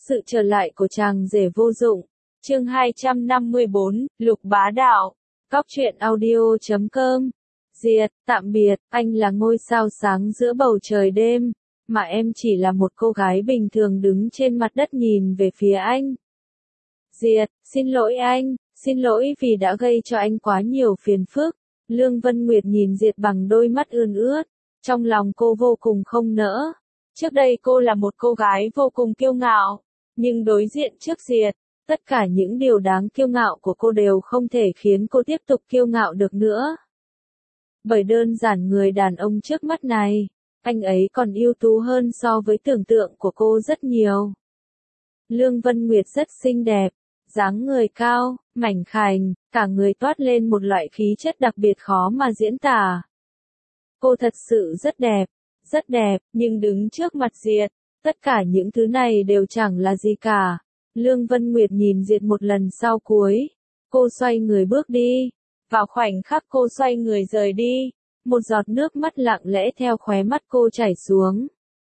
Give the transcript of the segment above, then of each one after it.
Sự trở lại của chàng rể vô dụng. Chương 254, Lục Bá Đạo. Cóc truyện audio.com. Diệt, tạm biệt, anh là ngôi sao sáng giữa bầu trời đêm, mà em chỉ là một cô gái bình thường đứng trên mặt đất nhìn về phía anh. Diệt, xin lỗi anh, xin lỗi vì đã gây cho anh quá nhiều phiền phức. Lương Vân Nguyệt nhìn Diệt bằng đôi mắt ươn ướt, trong lòng cô vô cùng không nỡ. Trước đây cô là một cô gái vô cùng kiêu ngạo, nhưng đối diện trước Diệt, tất cả những điều đáng kiêu ngạo của cô đều không thể khiến cô tiếp tục kiêu ngạo được nữa. Bởi đơn giản người đàn ông trước mắt này, anh ấy còn ưu tú hơn so với tưởng tượng của cô rất nhiều. Lương Vân Nguyệt rất xinh đẹp, dáng người cao, mảnh khảnh, cả người toát lên một loại khí chất đặc biệt khó mà diễn tả. Cô thật sự rất đẹp, nhưng đứng trước mặt Diệt, tất cả những thứ này đều chẳng là gì cả. Lương Vân Nguyệt nhìn Diệt một lần sau cuối, cô xoay người bước đi. Vào khoảnh khắc cô xoay người rời đi, một giọt nước mắt lặng lẽ theo khóe mắt cô chảy xuống.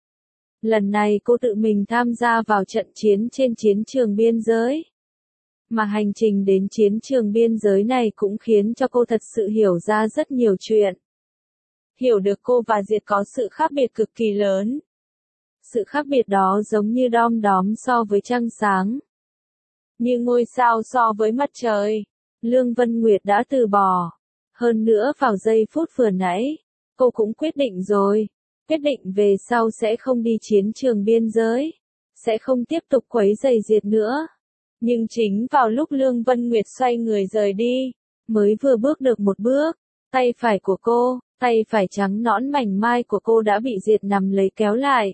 Lần này cô tự mình tham gia vào trận chiến trên chiến trường biên giới. Mà hành trình đến chiến trường biên giới này cũng khiến cho cô thật sự hiểu ra rất nhiều chuyện. Hiểu được cô và Diệt có sự khác biệt cực kỳ lớn. Sự khác biệt đó giống như đom đóm so với trăng sáng, như ngôi sao so với mặt trời. Lương Vân Nguyệt đã từ bỏ. Hơn nữa vào giây phút vừa nãy, cô cũng quyết định rồi. Quyết định về sau sẽ không đi chiến trường biên giới, sẽ không tiếp tục quấy rầy Diệt nữa. Nhưng chính vào lúc Lương Vân Nguyệt xoay người rời đi, mới vừa bước được một bước, tay phải của cô, tay phải trắng nõn mảnh mai của cô đã bị Diệt nắm lấy kéo lại.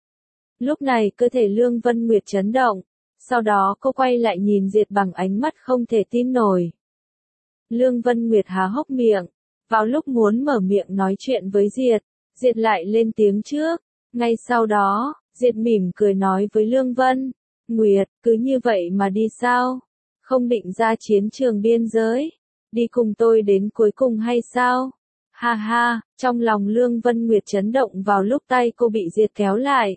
Lúc này cơ thể Lương Vân Nguyệt chấn động, sau đó cô quay lại nhìn Diệt bằng ánh mắt không thể tin nổi. Lương Vân Nguyệt há hốc miệng, vào lúc muốn mở miệng nói chuyện với Diệt, Diệt lại lên tiếng trước. Ngay sau đó, Diệt mỉm cười nói với Lương Vân Nguyệt, cứ như vậy mà đi sao? Không định ra chiến trường biên giới, đi cùng tôi đến cuối cùng hay sao? Ha ha, trong lòng Lương Vân Nguyệt chấn động vào lúc tay cô bị Diệt kéo lại.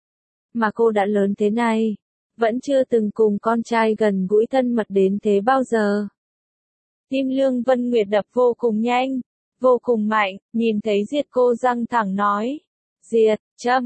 Mà cô đã lớn thế này, vẫn chưa từng cùng con trai gần gũi thân mật đến thế bao giờ. Tim Lương Vân Nguyệt đập vô cùng nhanh, vô cùng mạnh, nhìn thấy Diệt cô giăng thẳng nói. Diệt,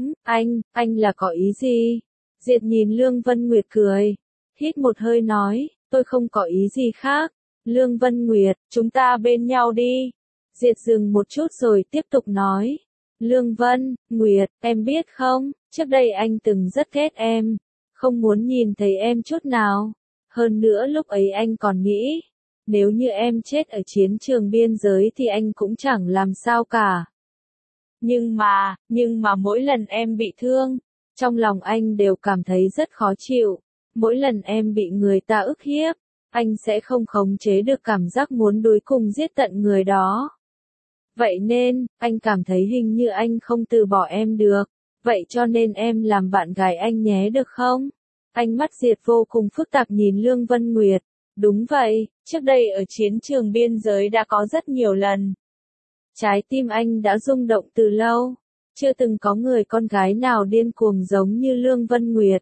anh là có ý gì? Diệt nhìn Lương Vân Nguyệt cười, hít một hơi nói, tôi không có ý gì khác. Lương Vân Nguyệt, chúng ta bên nhau đi. Diệt dừng một chút rồi tiếp tục nói. Lương Vân Nguyệt, em biết không, trước đây anh từng rất ghét em, không muốn nhìn thấy em chút nào. Hơn nữa lúc ấy anh còn nghĩ, nếu như em chết ở chiến trường biên giới thì anh cũng chẳng làm sao cả. Nhưng mà mỗi lần em bị thương, trong lòng anh đều cảm thấy rất khó chịu. Mỗi lần em bị người ta ức hiếp, anh sẽ không khống chế được cảm giác muốn đuổi cùng giết tận người đó. Vậy nên, anh cảm thấy hình như anh không từ bỏ em được. Vậy cho nên em làm bạn gái anh nhé được không? Ánh mắt Diệt vô cùng phức tạp nhìn Lương Vân Nguyệt. Đúng vậy, trước đây ở chiến trường biên giới đã có rất nhiều lần. Trái tim anh đã rung động từ lâu. Chưa từng có người con gái nào điên cuồng giống như Lương Vân Nguyệt.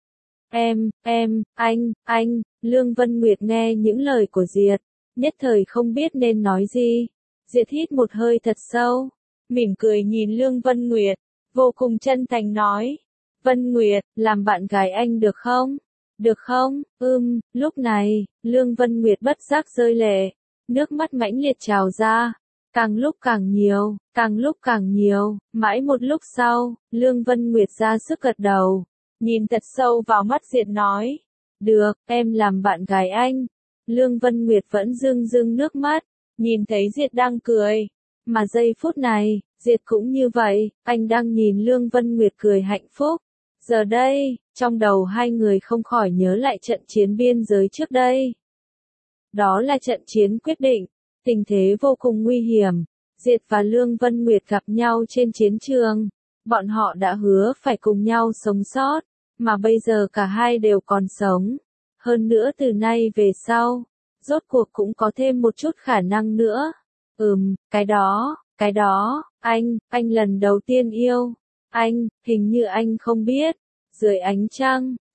Anh, Lương Vân Nguyệt nghe những lời của Diệt, nhất thời không biết nên nói gì. Diệt hít một hơi thật sâu, mỉm cười nhìn Lương Vân Nguyệt, vô cùng chân thành nói. Vân Nguyệt, làm bạn gái anh được không? Được không? Lúc này, Lương Vân Nguyệt bất giác rơi lệ, nước mắt mãnh liệt trào ra. Càng lúc càng nhiều, mãi một lúc sau, Lương Vân Nguyệt ra sức gật đầu, nhìn thật sâu vào mắt Diệt nói. Được, em làm bạn gái anh. Lương Vân Nguyệt vẫn rưng nước mắt, nhìn thấy Diệt đang cười. Mà giây phút này, Diệt cũng như vậy, anh đang nhìn Lương Vân Nguyệt cười hạnh phúc. Giờ đây, trong đầu hai người không khỏi nhớ lại trận chiến biên giới trước đây. Đó là trận chiến quyết định, tình thế vô cùng nguy hiểm. Diệt và Lương Vân Nguyệt gặp nhau trên chiến trường. Bọn họ đã hứa phải cùng nhau sống sót, mà bây giờ cả hai đều còn sống. Hơn nữa từ nay về sau, rốt cuộc cũng có thêm một chút khả năng nữa. Cái đó, anh lần đầu tiên yêu. Anh, hình như anh không biết. Dưới ánh trăng,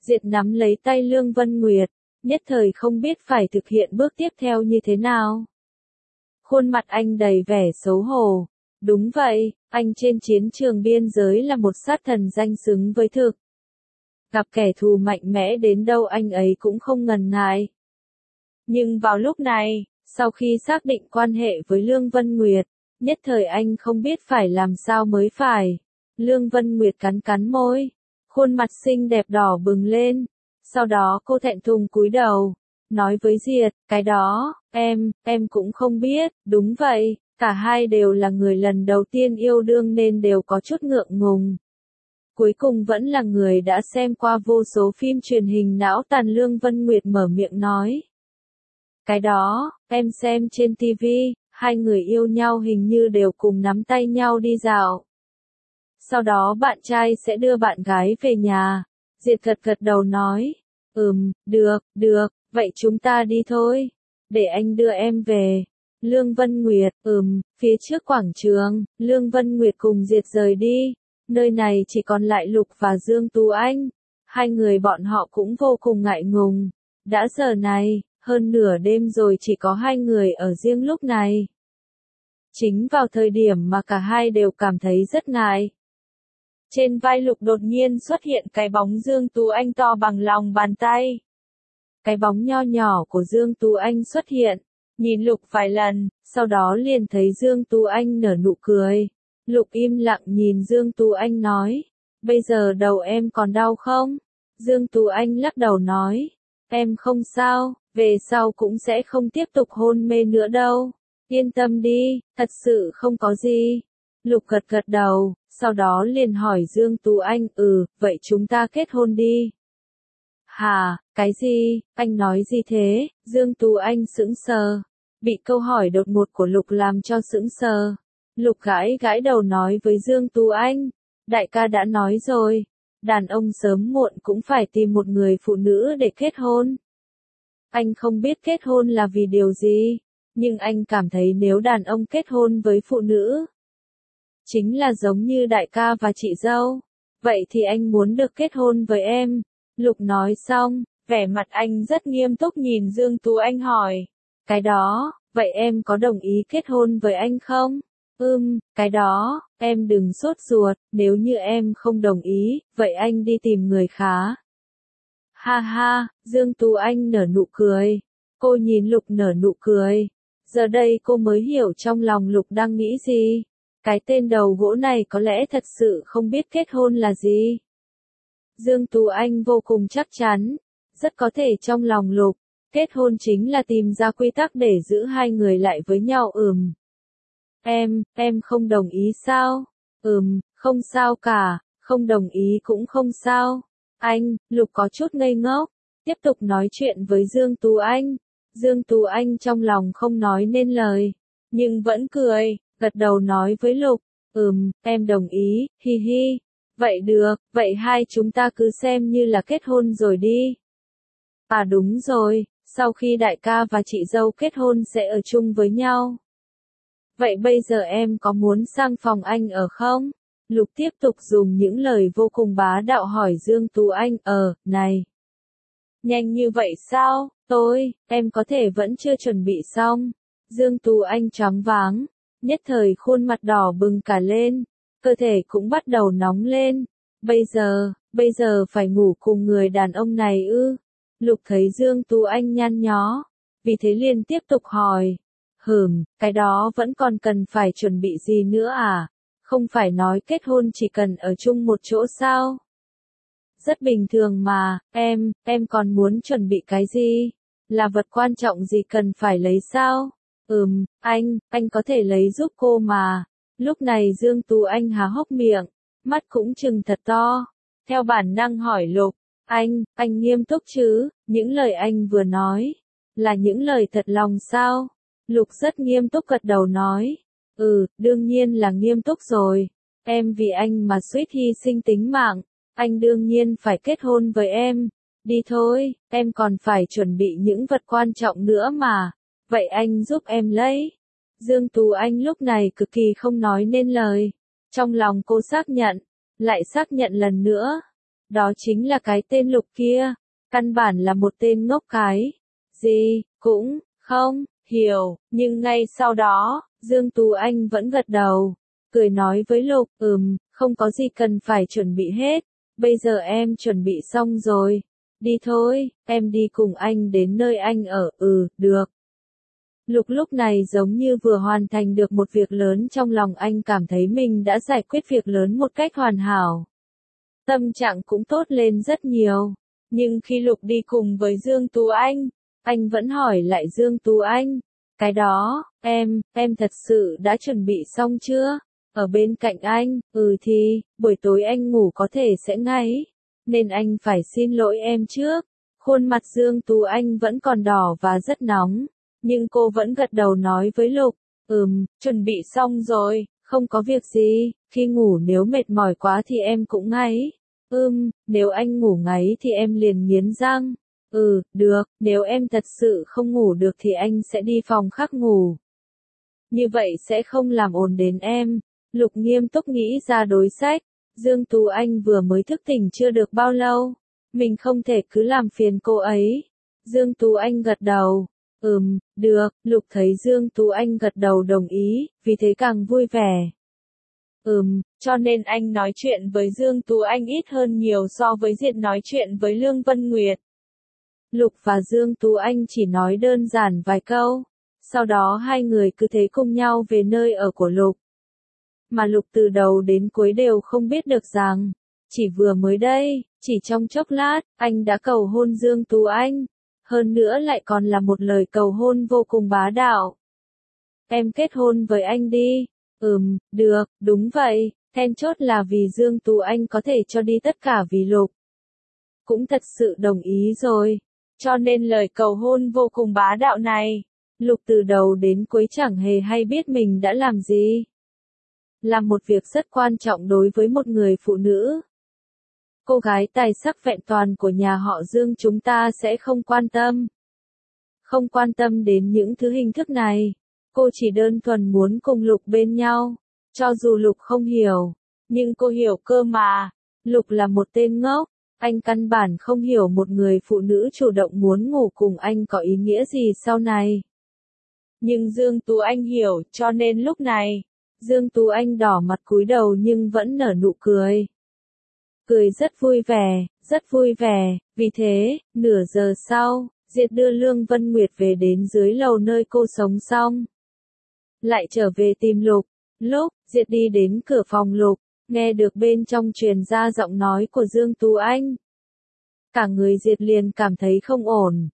Diệt nắm lấy tay Lương Vân Nguyệt, nhất thời không biết phải thực hiện bước tiếp theo như thế nào. Khuôn mặt anh đầy vẻ xấu hổ. Đúng vậy, anh trên chiến trường biên giới là một sát thần danh xứng với thực. Gặp kẻ thù mạnh mẽ đến đâu anh ấy cũng không ngần ngại. Nhưng vào lúc này, sau khi xác định quan hệ với Lương Vân Nguyệt, nhất thời anh không biết phải làm sao mới phải. Lương Vân Nguyệt cắn cắn môi, khuôn mặt xinh đẹp đỏ bừng lên. Sau đó cô thẹn thùng cúi đầu, nói với Diệt, cái đó, em cũng không biết, đúng vậy, cả hai đều là người lần đầu tiên yêu đương nên đều có chút ngượng ngùng. Cuối cùng vẫn là người đã xem qua vô số phim truyền hình não tàn. Lương Vân Nguyệt mở miệng nói. Cái đó, em xem trên TV, hai người yêu nhau hình như đều cùng nắm tay nhau đi dạo. Sau đó bạn trai sẽ đưa bạn gái về nhà. Diệt gật gật đầu nói. Được, vậy chúng ta đi thôi. Để anh đưa em về. Lương Vân Nguyệt, phía trước quảng trường, Lương Vân Nguyệt cùng Diệt rời đi. Nơi này chỉ còn lại Lục và Dương Tú Anh. Hai người bọn họ cũng vô cùng ngại ngùng. Đã giờ này, hơn nửa đêm rồi chỉ có hai người ở riêng lúc này. Chính vào thời điểm mà cả hai đều cảm thấy rất ngại. Trên vai Lục đột nhiên xuất hiện cái bóng Dương Tú Anh to bằng lòng bàn tay. Cái bóng nho nhỏ của Dương Tú Anh xuất hiện, nhìn Lục vài lần, sau đó liền thấy Dương Tú Anh nở nụ cười. Lục im lặng nhìn Dương Tú Anh nói, bây giờ đầu em còn đau không? Dương Tú Anh lắc đầu nói, em không sao, về sau cũng sẽ không tiếp tục hôn mê nữa đâu. Yên tâm đi, thật sự không có gì. Lục gật gật đầu, sau đó liền hỏi Dương Tú Anh, vậy chúng ta kết hôn đi. Hả, cái gì, anh nói gì thế? Dương Tú Anh sững sờ. Bị câu hỏi đột ngột của Lục làm cho sững sờ. Lục gãi gãi đầu nói với Dương Tú Anh, đại ca đã nói rồi, đàn ông sớm muộn cũng phải tìm một người phụ nữ để kết hôn. Anh không biết kết hôn là vì điều gì, nhưng anh cảm thấy nếu đàn ông kết hôn với phụ nữ, chính là giống như đại ca và chị dâu. Vậy thì anh muốn được kết hôn với em. Lục nói xong, vẻ mặt anh rất nghiêm túc nhìn Dương Tú Anh hỏi, cái đó, vậy em có đồng ý kết hôn với anh không? Cái đó, em đừng sốt ruột, nếu như em không đồng ý, vậy anh đi tìm người khác. Ha ha, Dương Tú Anh nở nụ cười. Cô nhìn Lục nở nụ cười. Giờ đây cô mới hiểu trong lòng Lục đang nghĩ gì. Cái tên đầu gỗ này có lẽ thật sự không biết kết hôn là gì. Dương Tú Anh vô cùng chắc chắn, rất có thể trong lòng Lục, kết hôn chính là tìm ra quy tắc để giữ hai người lại với nhau. Em không đồng ý sao? Không sao cả, không đồng ý cũng không sao. Lục có chút ngây ngốc, tiếp tục nói chuyện với Dương Tú Anh. Dương Tú Anh trong lòng không nói nên lời, nhưng vẫn cười, gật đầu nói với Lục, em đồng ý, hi hi. Vậy được, vậy hai chúng ta cứ xem như là kết hôn rồi đi. À đúng rồi, sau khi đại ca và chị dâu kết hôn sẽ ở chung với nhau. Vậy bây giờ em có muốn sang phòng anh ở không? Lục tiếp tục dùng những lời vô cùng bá đạo hỏi Dương Tú Anh, này. Nhanh như vậy sao? Em có thể vẫn chưa chuẩn bị xong. Dương Tú Anh choáng váng, nhất thời khuôn mặt đỏ bừng cả lên, cơ thể cũng bắt đầu nóng lên. Bây giờ phải ngủ cùng người đàn ông này ư? Lục thấy Dương Tú Anh nhăn nhó, vì thế liền tiếp tục hỏi. Cái đó vẫn còn cần phải chuẩn bị gì nữa à? Không phải nói kết hôn chỉ cần ở chung một chỗ sao? Rất bình thường mà, em còn muốn chuẩn bị cái gì? Là vật quan trọng gì cần phải lấy sao? Anh có thể lấy giúp cô mà. Lúc này Dương Tú Anh há hốc miệng, mắt cũng trừng thật to. Theo bản năng hỏi Lục, anh nghiêm túc chứ? Những lời anh vừa nói, là những lời thật lòng sao? Lục rất nghiêm túc gật đầu nói, đương nhiên là nghiêm túc rồi. Em vì anh mà suýt hy sinh tính mạng, anh đương nhiên phải kết hôn với em. Đi thôi, em còn phải chuẩn bị những vật quan trọng nữa mà. Vậy anh giúp em lấy. Dương Tú Anh lúc này cực kỳ không nói nên lời. Trong lòng cô xác nhận, lại xác nhận lần nữa. Đó chính là cái tên Lục kia. Căn bản là một tên ngốc cái. Gì, cũng, không, hiểu, nhưng ngay sau đó, Dương Tú Anh vẫn gật đầu. Cười nói với Lục, không có gì cần phải chuẩn bị hết. Bây giờ em chuẩn bị xong rồi. Đi thôi, em đi cùng anh đến nơi anh ở, được. Lục lúc này giống như vừa hoàn thành được một việc lớn, trong lòng anh cảm thấy mình đã giải quyết việc lớn một cách hoàn hảo. Tâm trạng cũng tốt lên rất nhiều. Nhưng khi Lục đi cùng với Dương Tú anh vẫn hỏi lại Dương Tú Anh. Cái đó, em thật sự đã chuẩn bị xong chưa? Ở bên cạnh anh, thì, buổi tối anh ngủ có thể sẽ ngáy. Nên anh phải xin lỗi em trước. Khuôn mặt Dương Tú Anh vẫn còn đỏ và rất nóng. Nhưng cô vẫn gật đầu nói với Lục, chuẩn bị xong rồi, không có việc gì, khi ngủ nếu mệt mỏi quá thì em cũng ngáy. Nếu anh ngủ ngáy thì em liền nghiến răng. Được, nếu em thật sự không ngủ được thì anh sẽ đi phòng khác ngủ. Như vậy sẽ không làm ồn đến em. Lục nghiêm túc nghĩ ra đối sách. Dương Tú Anh vừa mới thức tỉnh chưa được bao lâu. Mình không thể cứ làm phiền cô ấy. Dương Tú Anh gật đầu. Được, Lục thấy Dương Tú Anh gật đầu đồng ý, vì thế càng vui vẻ. Cho nên anh nói chuyện với Dương Tú Anh ít hơn nhiều so với Diệt nói chuyện với Lương Vân Nguyệt. Lục và Dương Tú Anh chỉ nói đơn giản vài câu, sau đó hai người cứ thế cùng nhau về nơi ở của Lục. Mà Lục từ đầu đến cuối đều không biết được rằng, chỉ vừa mới đây, chỉ trong chốc lát, anh đã cầu hôn Dương Tú Anh. Hơn nữa lại còn là một lời cầu hôn vô cùng bá đạo. Em kết hôn với anh đi. Được, đúng vậy, then chốt là vì Dương Tú Anh có thể cho đi tất cả vì Lục. Cũng thật sự đồng ý rồi. Cho nên lời cầu hôn vô cùng bá đạo này, Lục từ đầu đến cuối chẳng hề hay biết mình đã làm gì. Làm một việc rất quan trọng đối với một người phụ nữ. Cô gái tài sắc vẹn toàn của nhà họ Dương chúng ta sẽ không quan tâm. Không quan tâm đến những thứ hình thức này. Cô chỉ đơn thuần muốn cùng Lục bên nhau. Cho dù Lục không hiểu. Nhưng cô hiểu cơ mà. Lục là một tên ngốc. Anh căn bản không hiểu một người phụ nữ chủ động muốn ngủ cùng anh có ý nghĩa gì sau này. Nhưng Dương Tú Anh hiểu, cho nên lúc này, Dương Tú Anh đỏ mặt cúi đầu nhưng vẫn nở nụ cười. Cười rất vui vẻ, vì thế, nửa giờ sau, Diệt đưa Lương Vân Nguyệt về đến dưới lầu nơi cô sống xong. Lại trở về tìm Lục, lúc, Diệt đi đến cửa phòng Lục, nghe được bên trong truyền ra giọng nói của Dương Tú Anh. Cả người Diệt liền cảm thấy không ổn.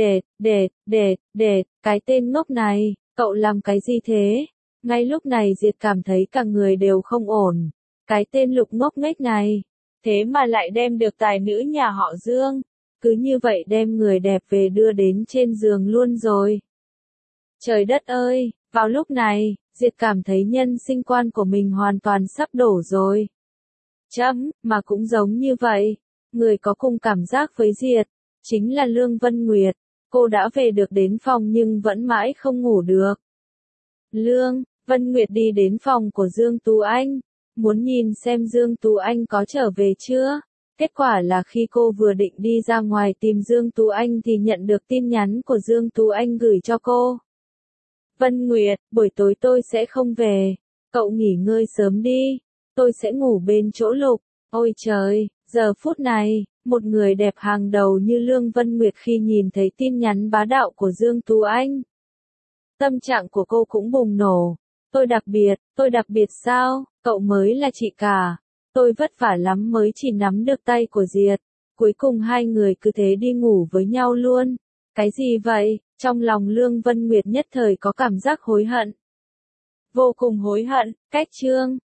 Cái tên ngốc này, cậu làm cái gì thế? Ngay lúc này Diệt cảm thấy cả người đều không ổn. Cái tên Lục ngốc nghếch này, thế mà lại đem được tài nữ nhà họ Dương. Cứ như vậy đem người đẹp về đưa đến trên giường luôn rồi. Trời đất ơi, vào lúc này, Diệt cảm thấy nhân sinh quan của mình hoàn toàn sắp đổ rồi. Mà cũng giống như vậy, người có cùng cảm giác với Diệt, chính là Lương Vân Nguyệt. Cô đã về được đến phòng nhưng vẫn mãi không ngủ được. Lương Vân Nguyệt đi đến phòng của Dương Tú Anh, muốn nhìn xem Dương Tú Anh có trở về chưa. Kết quả là khi cô vừa định đi ra ngoài tìm Dương Tú Anh thì nhận được tin nhắn của Dương Tú Anh gửi cho cô. Vân Nguyệt, buổi tối tôi sẽ không về. Cậu nghỉ ngơi sớm đi. Tôi sẽ ngủ bên chỗ Lục. Ôi trời, giờ phút này, một người đẹp hàng đầu như Lương Vân Nguyệt khi nhìn thấy tin nhắn bá đạo của Dương Tú Anh. Tâm trạng của cô cũng bùng nổ. Tôi đặc biệt sao? Cậu mới là chị cả. Tôi vất vả lắm mới chỉ nắm được tay của Diệt. Cuối cùng hai người cứ thế đi ngủ với nhau luôn. Cái gì vậy? Trong lòng Lương Vân Nguyệt nhất thời có cảm giác hối hận. Vô cùng hối hận, cách chương.